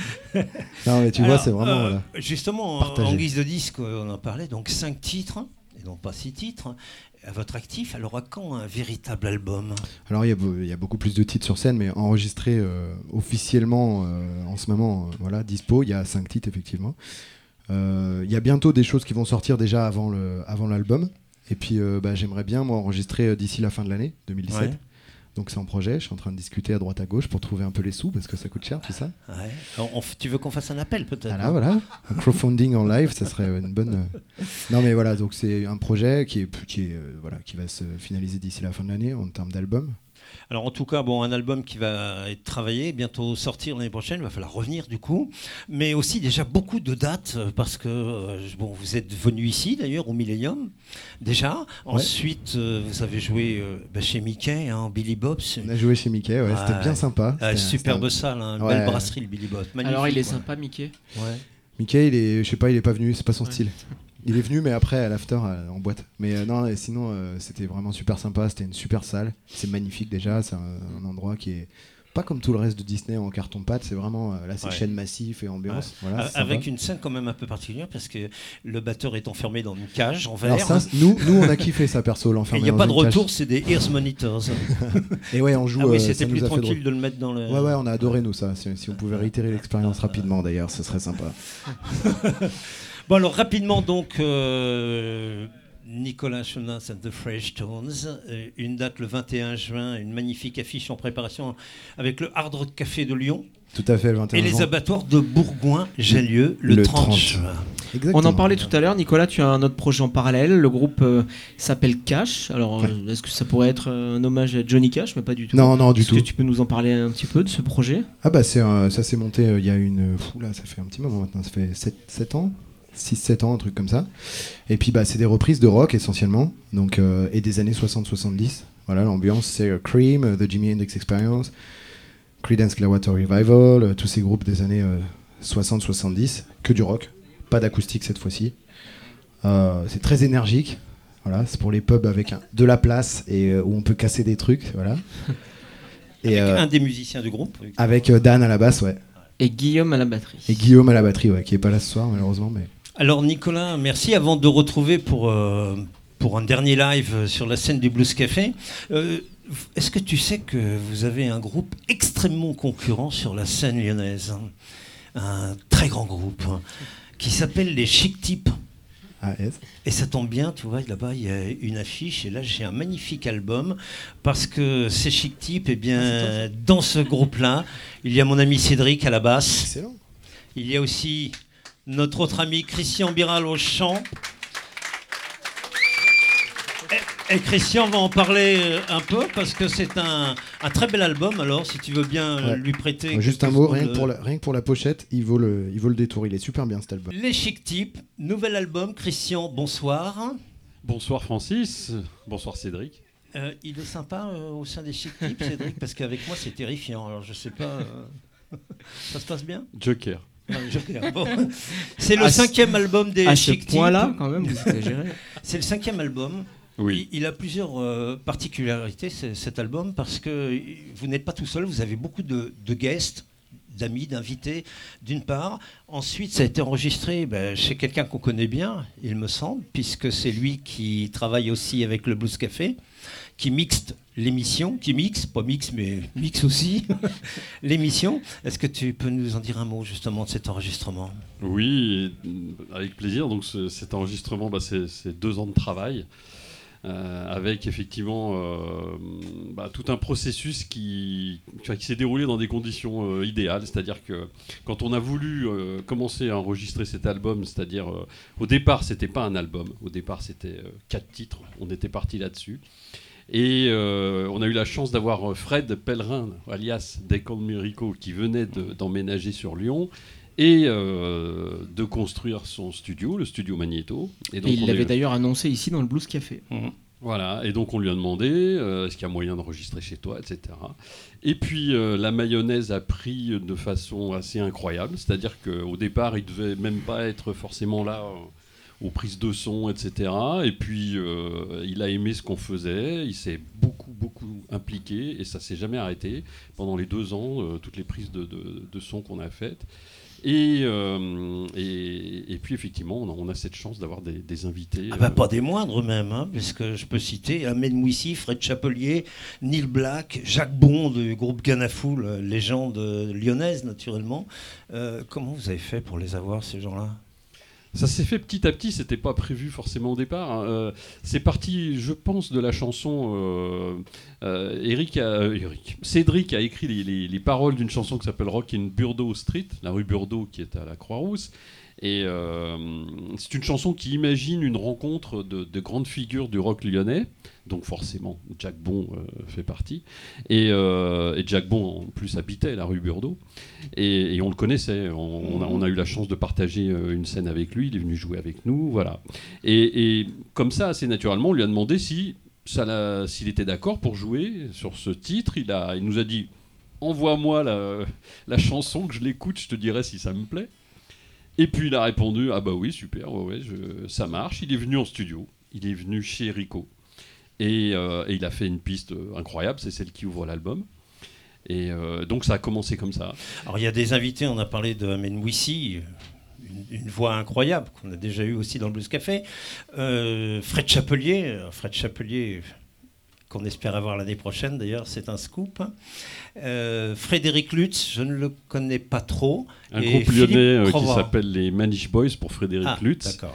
Non, mais tu vois, Alors, c'est vraiment. euh, voilà. Justement, en, Partagé. en guise de disque, on en parlait, donc cinq titres. et non pas six titres, à votre actif. Alors à quand un véritable album ? Alors il y, a, il y a beaucoup plus de titres sur scène, mais enregistrés euh, officiellement euh, en ce moment, euh, voilà, dispo, il y a cinq titres effectivement. Euh, il y a bientôt des choses qui vont sortir déjà avant, le, avant l'album. Et puis euh, bah, j'aimerais bien moi enregistrer d'ici la fin de l'année deux mille dix-sept. Ouais. Donc c'est en projet, je suis en train de discuter à droite à gauche pour trouver un peu les sous parce que ça coûte cher tout ça. Ouais. On, on, tu veux qu'on fasse un appel peut-être ? Ah là, voilà, un crowdfunding en live, ça serait une bonne. Euh... Non mais voilà, donc c'est un projet qui est, qui est euh, voilà, qui va se finaliser d'ici la fin de l'année en termes d'album. Alors en tout cas, bon, un album qui va être travaillé, bientôt sortir l'année prochaine, il va falloir revenir du coup, mais aussi déjà beaucoup de dates, parce que euh, bon, vous êtes venu ici d'ailleurs au Millennium, déjà, ouais. Ensuite euh, vous avez joué euh, bah, chez Mickey, hein, Billy Bob's. On a joué chez Mickey, ouais, c'était ah, bien sympa. Ah, c'était, superbe c'était... salle, hein, ouais. Belle brasserie le Billy Bob's. Alors il est ouais. sympa Mickey. Ouais. Mickey, il est, je sais pas, il est pas venu, c'est pas son ouais. style. Il est venu, mais après, à l'after, euh, en boîte. Mais euh, non, sinon, euh, c'était vraiment super sympa. C'était une super salle. C'est magnifique déjà. C'est un, un endroit qui est pas comme tout le reste de Disney en carton-pâte. C'est vraiment, euh, là, c'est ouais. chaîne massif et ambiance. Ouais. Voilà, avec une scène quand même un peu particulière parce que le batteur est enfermé dans une cage en verre. Alors ça, nous, nous, on a kiffé ça, perso, l'enfermé. Il n'y a dans pas de retour, cage. C'est des ears monitors. Et ouais, on joue. Ah oui, euh, c'était plus tranquille de le mettre dans le. Ouais, ouais, on a adoré, nous, ça. Si, si on pouvait réitérer l'expérience rapidement, d'ailleurs, ce serait sympa. Bon alors rapidement donc euh, Nicolas Jonas and the Fresh Tones, euh, une date le vingt et un juin, une magnifique affiche en préparation avec le Hard Rock Café de Lyon. Tout à fait, le vingt et un Et les juin. abattoirs de Bourgoin-Jallieu le, le trente juin. On en parlait tout à l'heure, Nicolas, tu as un autre projet en parallèle, le groupe euh, s'appelle Cash. Alors ouais. euh, est-ce que ça pourrait être un hommage à Johnny Cash, mais pas du tout. Non, non, du est-ce tout. Est-ce que tu peux nous en parler un petit peu de ce projet ? Ah bah c'est, euh, ça s'est monté il euh, y a une... Fou, là, ça fait un petit moment maintenant, ça fait sept ans six sept ans, un truc comme ça. Et puis bah, c'est des reprises de rock essentiellement, donc, euh, et des années soixante soixante-dix. Voilà, l'ambiance, c'est euh, Cream, euh, The Jimi Hendrix Experience, Creedence Clearwater Revival, euh, tous ces groupes des années euh, soixante soixante-dix, que du rock, pas d'acoustique cette fois-ci. Euh, c'est très énergique, voilà, c'est pour les pubs avec un, de la place et euh, où on peut casser des trucs, voilà. Et avec euh, un des musiciens du groupe. Avec euh, Dan à la basse, ouais. Et Guillaume à la batterie. Et Guillaume à la batterie, ouais, qui est pas là ce soir malheureusement, mais. Alors Nicolas, merci. Avant de retrouver pour, euh, pour un dernier live sur la scène du Blues Café, euh, est-ce que tu sais que vous avez un groupe extrêmement concurrent sur la scène lyonnaise, hein, un très grand groupe hein, qui s'appelle les Chic Types. Ah, yes. Et ça tombe bien, tu vois, là-bas il y a une affiche et là j'ai un magnifique album parce que ces Chic Types, eh bien, ah, dans ce groupe-là, il y a mon ami Cédric à la basse. Excellent. Il y a aussi notre autre ami Christian Biral au chant. Et, et Christian va en parler un peu parce que c'est un, un très bel album. Alors, si tu veux bien ouais. lui prêter. Ouais, juste un mot, rien, le... que pour la, rien que pour la pochette, il vaut, le, il vaut le détour. Il est super bien cet album. Les Chic Types, nouvel album. Christian, bonsoir. Bonsoir Francis. Bonsoir Cédric. Euh, il est sympa euh, au sein des Chic Types, Cédric, parce qu'avec moi c'est terrifiant. Alors, je sais pas. Euh... Ça se passe bien ? Joker. Non, Joker. Bon. C'est le à cinquième album des Chic Types. À ce point-là, quand même, vous exagérez. C'est le cinquième album. Oui. Il, il a plusieurs euh, particularités, cet album, parce que vous n'êtes pas tout seul, vous avez beaucoup de, de guests, d'amis, d'invités, d'une part. Ensuite, ça a été enregistré ben, chez quelqu'un qu'on connaît bien, il me semble, puisque c'est lui qui travaille aussi avec le Blues Café, qui mixe l'émission, qui mixe, pas mixe, mais mixe aussi l'émission. Est-ce que tu peux nous en dire un mot justement de cet enregistrement ? Oui, avec plaisir. Donc ce, cet enregistrement, bah, c'est, c'est deux ans de travail. Euh, avec effectivement euh, bah, tout un processus qui, qui s'est déroulé dans des conditions euh, idéales, c'est-à-dire que quand on a voulu euh, commencer à enregistrer cet album, c'est-à-dire euh, au départ c'était pas un album, au départ c'était euh, quatre titres, on était parti là-dessus. Et euh, on a eu la chance d'avoir Fred Pellerin, alias They Call Me Rico, qui venait de, d'emménager sur Lyon et euh, de construire son studio, le studio Magnéto. Et, donc et il l'avait est... d'ailleurs annoncé ici dans le Blues Café. Mmh. Voilà, et donc on lui a demandé euh, est-ce qu'il y a moyen d'enregistrer chez toi, et cetera. Et puis euh, la mayonnaise a pris de façon assez incroyable, c'est-à-dire qu'au départ il devait même pas être forcément là euh, aux prises de son, et cetera. Et puis euh, il a aimé ce qu'on faisait, il s'est beaucoup beaucoup impliqué et ça s'est jamais arrêté pendant les deux ans, euh, toutes les prises de, de, de son qu'on a faites. Et, euh, et, et et puis effectivement, on a, on a cette chance d'avoir des, des invités. Ah bah, euh, pas des moindres même, hein, puisque je peux citer Ahmed Mouissi, Fred Chapelier, Neil Black, Jacques Bon du groupe Ganafoul, euh, légende lyonnaise naturellement. Euh, comment vous avez fait pour les avoir, ces gens-là ? Ça s'est fait petit à petit, c'était pas prévu forcément au départ. Hein. Euh, c'est parti, je pense, de la chanson. Euh, euh, Eric a, euh, Eric. Cédric a écrit les, les, les paroles d'une chanson qui s'appelle Rock in Burdeaux Street, la rue Burdeaux qui est à la Croix-Rousse. Et euh, c'est une chanson qui imagine une rencontre de, de grandes figures du rock lyonnais, donc forcément Jack Bon euh, fait partie, et, euh, et Jack Bon en plus habitait la rue Burdeaux, et, et on le connaissait, on, on, a, on a eu la chance de partager une scène avec lui, il est venu jouer avec nous, voilà. Et, et comme ça, assez naturellement, on lui a demandé si, ça l'a, s'il était d'accord pour jouer sur ce titre, il, a, il nous a dit « Envoie-moi la, la chanson, que je l'écoute, je te dirai si ça me plaît ». Et puis il a répondu « Ah bah oui, super, ouais, ouais, je, ça marche ». Il est venu en studio, il est venu chez Rico. Et, euh, et il a fait une piste incroyable, c'est celle qui ouvre l'album. Et euh, donc ça a commencé comme ça. Alors il y a des invités, on a parlé de Ahmed Mouissi, une, une voix incroyable qu'on a déjà eu aussi dans le Blues Café. Euh, Fred Chapelier, Fred Chapelier... qu'on espère avoir l'année prochaine, d'ailleurs, c'est un scoop. Euh, Frédéric Lutz, je ne le connais pas trop. Un et groupe lyonnais euh, qui Crova. s'appelle les Manish Boys pour Frédéric Ah, Lutz. D'accord.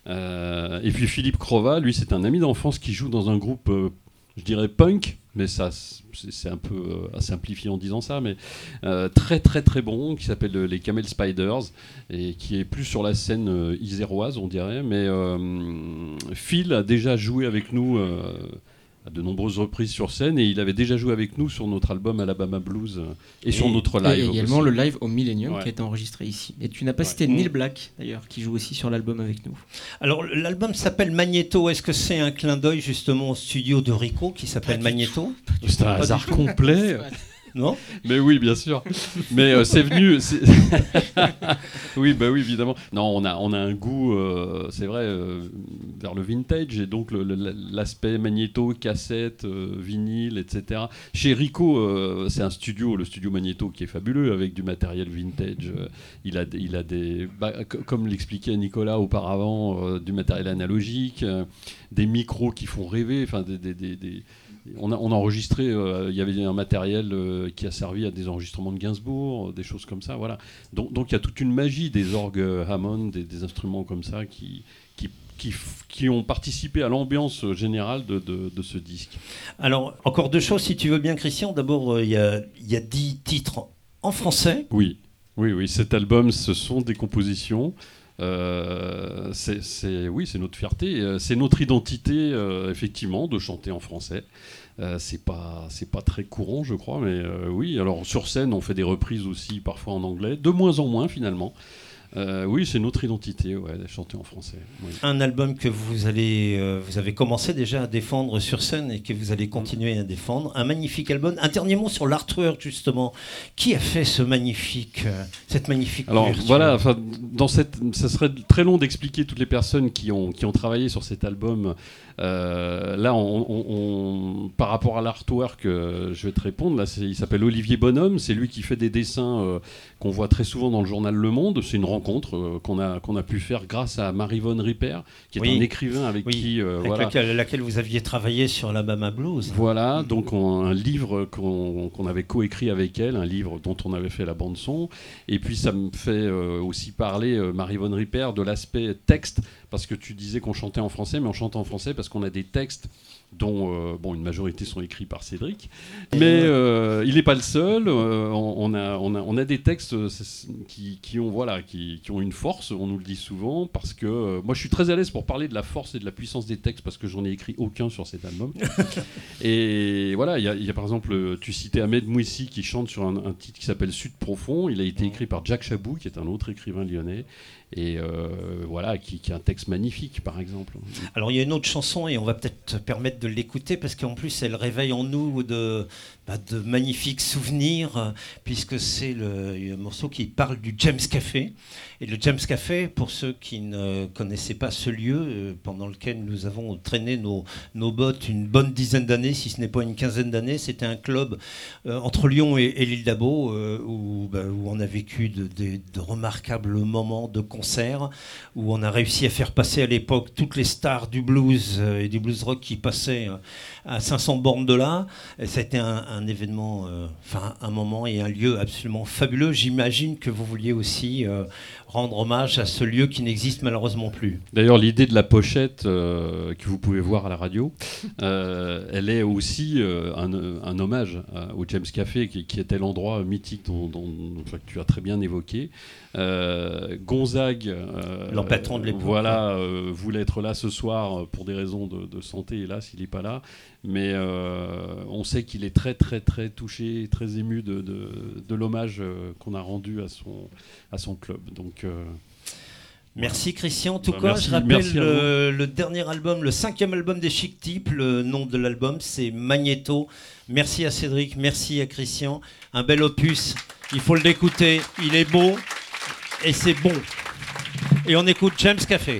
Euh, et puis Philippe Crova, lui, c'est un ami d'enfance qui joue dans un groupe, euh, je dirais punk, mais ça, c'est, c'est un peu euh, simplifié en disant ça, mais euh, très très très bon, qui s'appelle euh, les Camel Spiders, et qui est plus sur la scène euh, iséroise, on dirait. Mais euh, Phil a déjà joué avec nous euh, à de nombreuses reprises sur scène, et il avait déjà joué avec nous sur notre album Alabama Blues euh, et, et sur notre live. Et également aussi. le live au Millennium, Ouais. qui a été enregistré ici. Et tu n'as pas Ouais. cité Neil Black, d'ailleurs, qui joue aussi sur l'album avec nous. Alors, l'album s'appelle Magneto. Est-ce que c'est un clin d'œil justement au studio de Rico qui s'appelle Magneto ? C'est un hasard complet. Non ? Mais oui, bien sûr. Mais euh, c'est venu. C'est... oui, bah oui, évidemment. Non, on a, on a un goût, euh, c'est vrai, euh, vers le vintage, et donc le, le, l'aspect magnéto, cassette, euh, vinyle, et cetera. Chez Rico, euh, c'est un studio, le studio Magneto, qui est fabuleux, avec du matériel vintage. Euh, il a, il a des, bah, c- comme l'expliquait Nicolas auparavant, euh, du matériel analogique, euh, des micros qui font rêver, enfin des, des, des, des On a, on a enregistré, il euh, y avait un matériel euh, qui a servi à des enregistrements de Gainsbourg, euh, des choses comme ça, voilà. Donc il y a toute une magie des orgues Hammond, des, des instruments comme ça qui, qui, qui, qui ont participé à l'ambiance générale de, de, de ce disque. Alors, encore deux choses, si tu veux bien, Christian. D'abord, il euh, y, y a dix titres en français. Oui, oui, oui. Cet album, ce sont des compositions. Euh, c'est, c'est, oui, c'est notre fierté, euh, c'est notre identité, euh, effectivement, de chanter en français. Euh, c'est pas, c'est pas très courant, je crois, mais euh, oui. Alors sur scène, on fait des reprises aussi, parfois en anglais, de moins en moins finalement. Euh, oui, c'est notre identité, ouais, chanter en français. Oui. Un album que vous allez, euh, vous avez commencé déjà à défendre sur scène et que vous allez continuer à défendre. Un magnifique album. Un dernier mot sur l'artwork justement. Qui a fait ce magnifique, euh, cette magnifique Alors couverture ? voilà, enfin, dans cette, ça serait très long d'expliquer toutes les personnes qui ont, qui ont travaillé sur cet album. Euh, là, on, on, on, par rapport à l'artwork, euh, je vais te répondre. Là, c'est, il s'appelle Olivier Bonhomme. C'est lui qui fait des dessins euh, qu'on voit très souvent dans le journal Le Monde. C'est une rencontre euh, qu'on a, qu'on a pu faire grâce à Marie-Vonne Ripper, qui est Oui. un écrivain avec Oui, qui... Euh, avec voilà. laquelle, laquelle vous aviez travaillé sur l'Alabama Blues. Voilà, donc on, un livre qu'on, qu'on avait coécrit avec elle, un livre dont on avait fait la bande-son. Et puis ça me fait euh, aussi parler, euh, Marie-Vonne Ripper, de l'aspect texte, parce que tu disais qu'on chantait en français, mais on chante en français parce qu'on a des textes dont euh, bon, une majorité sont écrits par Cédric. Mais euh, il n'est pas le seul. Euh, on, on, a, on, a, on a des textes euh, qui, qui, ont, voilà, qui, qui ont une force, on nous le dit souvent, parce que euh, moi je suis très à l'aise pour parler de la force et de la puissance des textes, parce que j'en ai écrit aucun sur cet album. Et voilà, il y, y a par exemple, tu citais Ahmed Mouissi qui chante sur un, un titre qui s'appelle Sud Profond. Il a été écrit par Jack Chabou, qui est un autre écrivain lyonnais. Et euh, voilà, qui, qui a un texte magnifique, par exemple. Alors il y a une autre chanson et on va peut-être te permettre de l'écouter parce qu'en plus elle réveille en nous de, bah, de magnifiques souvenirs, puisque c'est le, le morceau qui parle du James Café. Et le James Café, pour ceux qui ne connaissaient pas ce lieu, euh, pendant lequel nous avons traîné nos, nos bottes une bonne dizaine d'années, si ce n'est pas une quinzaine d'années, c'était un club euh, entre Lyon et, et l'île d'Abo, euh, où, bah, où on a vécu de, de, de remarquables moments de concert où on a réussi à faire passer à l'époque toutes les stars du blues euh, et du blues rock qui passaient euh, à cinq cents bornes de là. Et ça a été un, un événement, euh, enfin un moment et un lieu absolument fabuleux. J'imagine que vous vouliez aussi euh, rendre hommage à ce lieu qui n'existe malheureusement plus. D'ailleurs, l'idée de la pochette euh, que vous pouvez voir à la radio, euh, elle est aussi euh, un, un hommage euh, au James Café, qui, qui était l'endroit mythique dont, dont, enfin, que tu as très bien évoqué. Euh, Gonzague, euh, leur patron de l'époque, voilà, euh, voulait être là ce soir pour des raisons de, de santé. Hélas, il n'est pas là. Mais euh, on sait qu'il est très, très, très touché, très ému de, de, de l'hommage euh, qu'on a rendu à son, à son club. Donc, euh, merci Christian. En tout bah, cas, merci, je rappelle le, le dernier album, le cinquième album des Chic Types. Le nom de l'album, c'est Magnéto. Merci à Cédric, merci à Christian. Un bel opus. Il faut l'écouter. Il est beau et c'est bon. Et on écoute James Café.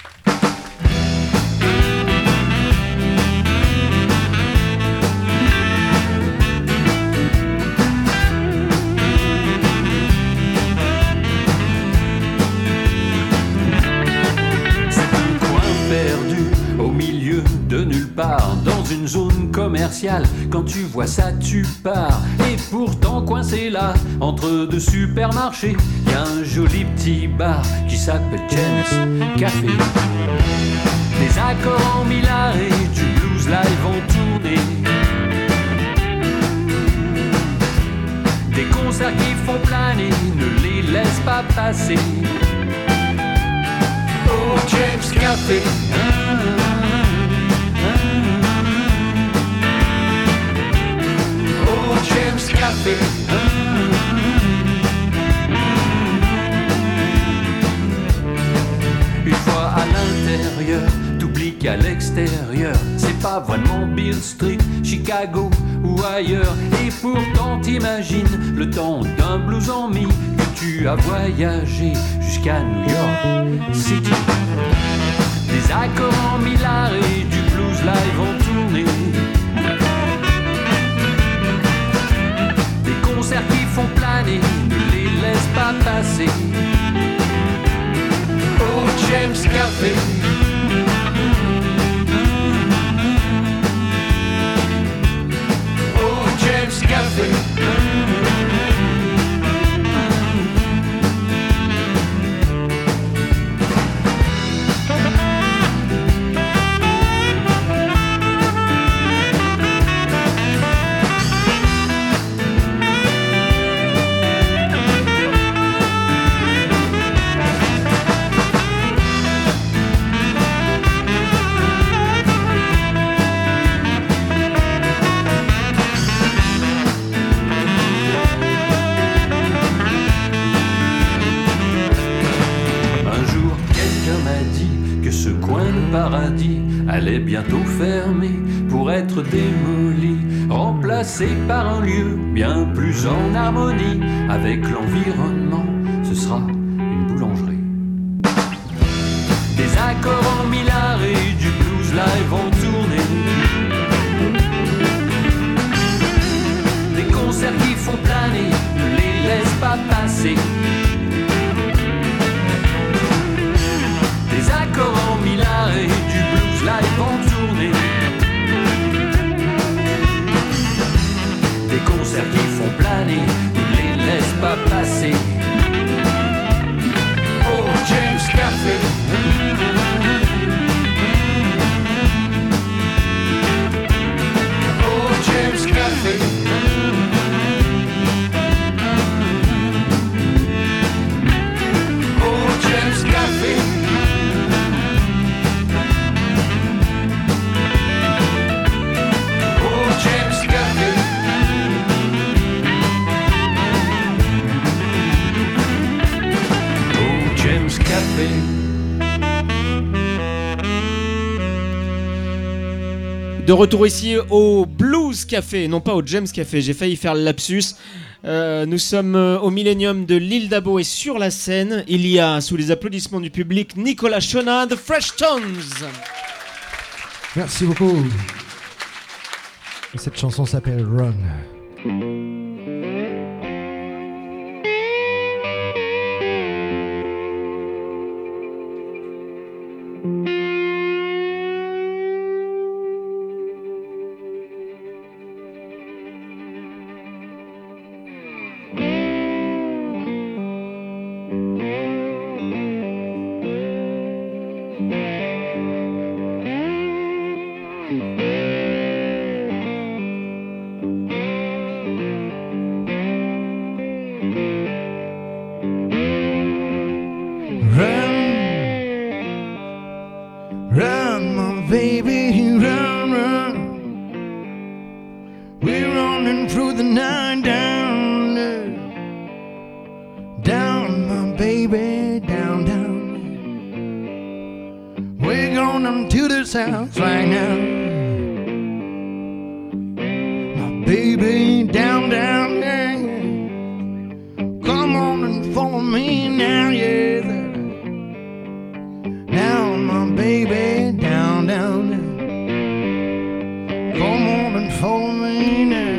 Dans une zone commerciale, quand tu vois ça tu pars. Et pourtant coincé là, entre deux supermarchés, y a un joli petit bar qui s'appelle James Café. Des accords en millard et du blues live en tournée. Des concerts qui font planer, ne les laisse pas passer. Oh James Café. James Café. Une fois à l'intérieur, t'oublies qu'à l'extérieur, c'est pas vraiment Beale Street, Chicago ou ailleurs. Et pourtant t'imagines le temps d'un blues en mi que tu as voyagé jusqu'à New York City. Des accords en millard et du blues live en tournée. Concerts qui font planer, ne les laisse pas passer. Oh James Café. Oh James Café. Paradis allait bientôt fermer pour être démoli, remplacé par un lieu bien plus en harmonie avec l'environnement. Ce sera une boulangerie. Des accords en millard et du blues live en tournée. Des concerts qui font planer, ne les laisse pas passer. Des accords en millard et du blues live en tournée. Des concerts qui font planer, ne les laisse pas passer. Oh James Café. Oh James Café. Oh James Café. De retour ici au Blues Café, non pas au James Café, j'ai failli faire le lapsus. Euh, nous sommes au Millennium de l'île d'Abo et sur la scène, il y a, sous les applaudissements du public, Nicolas Chonat de Fresh Tones. Merci beaucoup. Et cette chanson s'appelle Run. Run, my baby, run, run. We're running through the night down, down, my baby, down, down. We're going to this house right now, my baby, down, down, yeah. Come on and follow me now, yeah. Down, my baby, down, down, down. Come on and follow me now.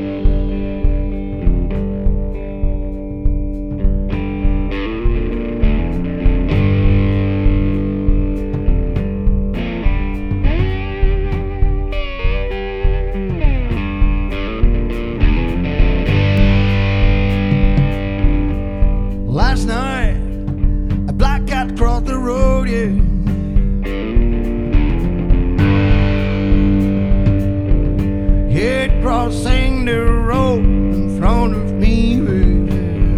Last night, a black cat crossed the road, yeah. Yeah, crossing the road in front of me, baby.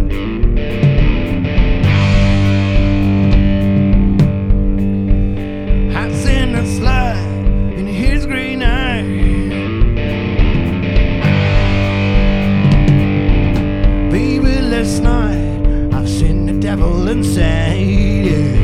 I seen a slide in his green eye. Baby, last night I've seen the devil inside, yeah.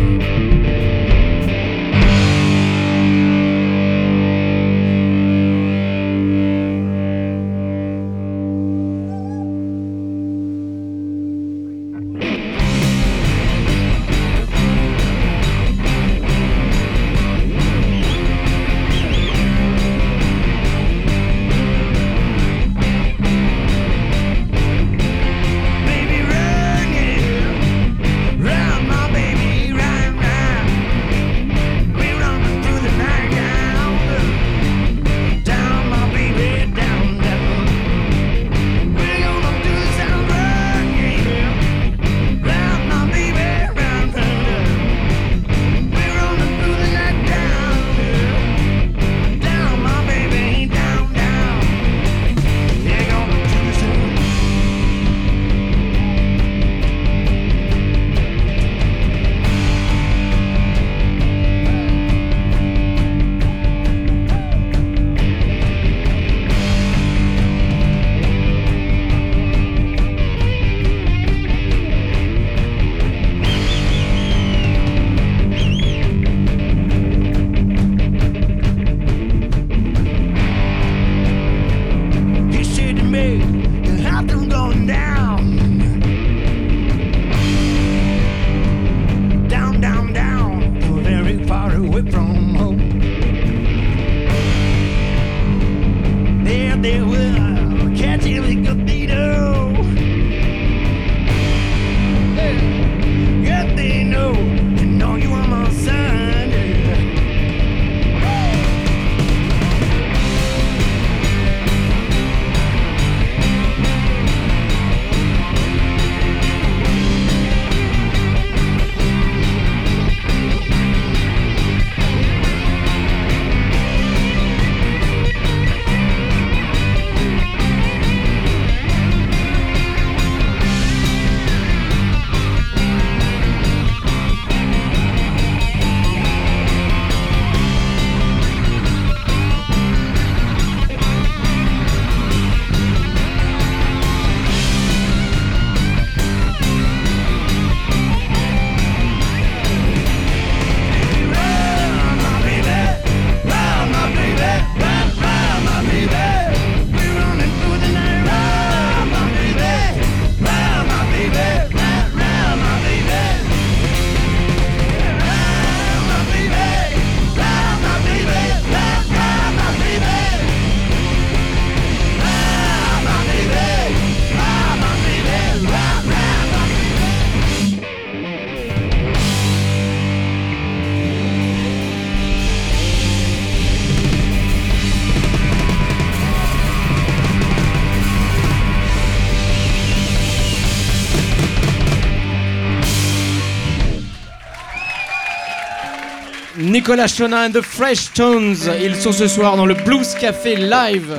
Nicolas Chona and the Fresh Tones. Ils sont ce soir dans le Blues Café Live.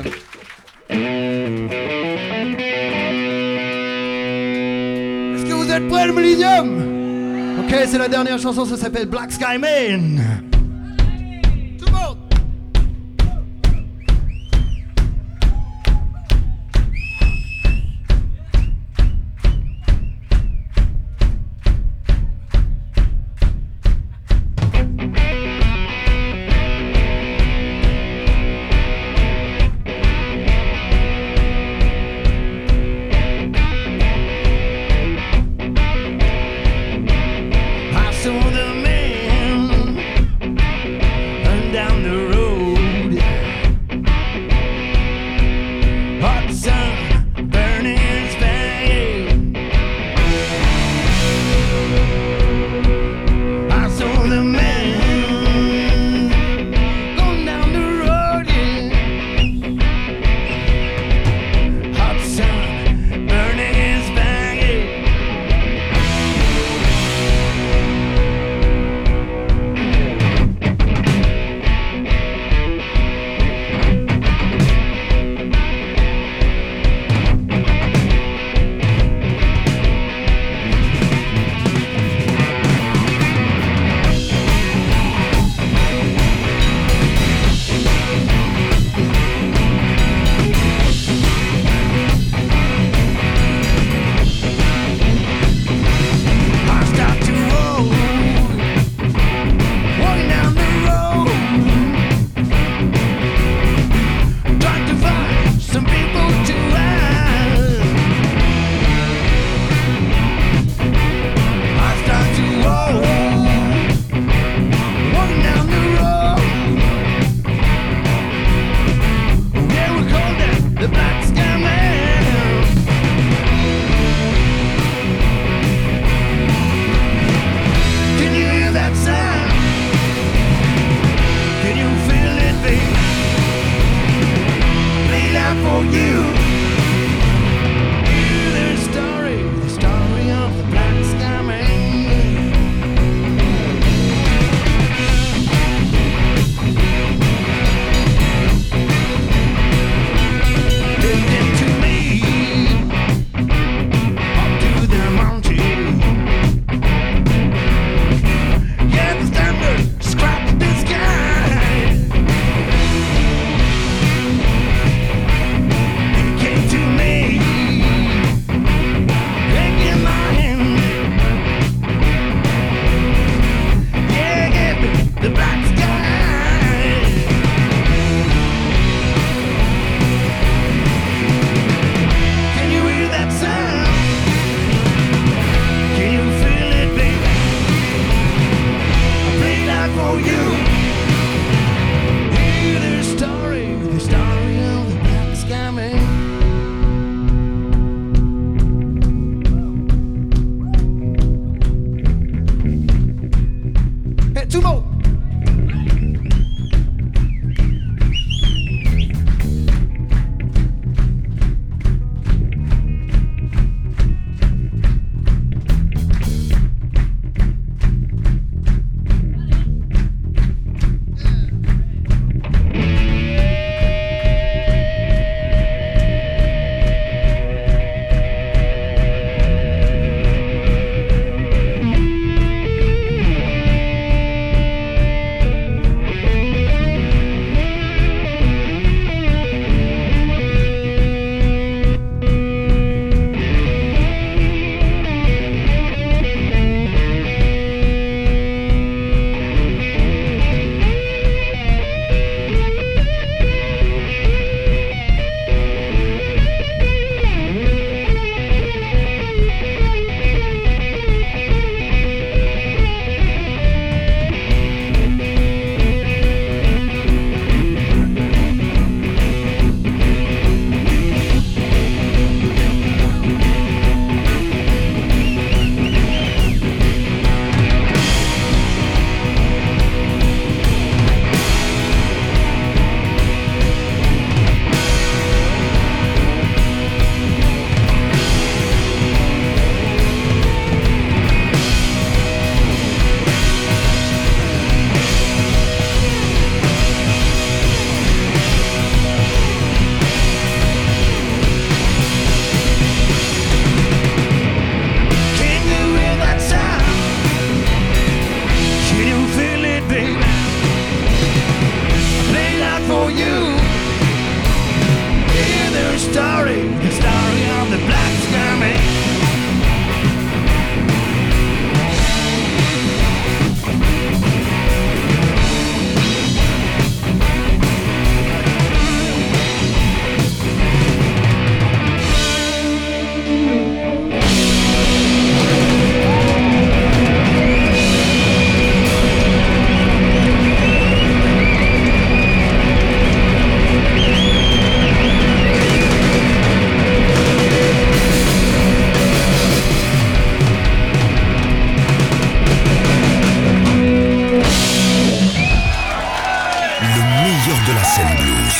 Est-ce que vous êtes prêts, le Millennium? Ok, c'est la dernière chanson, ça s'appelle Black Sky Man. Tout le monde.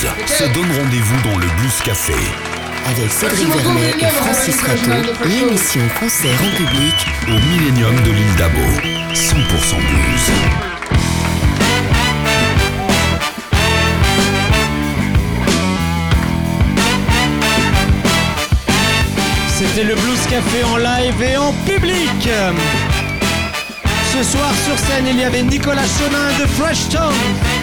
Blues se donne rendez-vous dans le Blues Café. Avec Cédric Vernet et Francis Rateau, l'émission concert en public au Millennium de l'île d'Abo. cent pour cent Blues. C'était le Blues Café en live et en public. Ce soir sur scène, il y avait Nicolas Chemin de Fresh Tongue.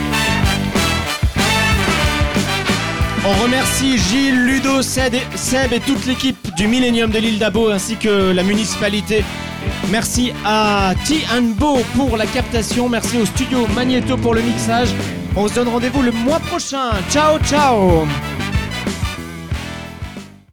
On remercie Gilles, Ludo, Seb et, Seb et toute l'équipe du Millennium de l'île d'Abo ainsi que la municipalité. Merci à T and Bo pour la captation. Merci au studio Magneto pour le mixage. On se donne rendez-vous le mois prochain. Ciao, ciao.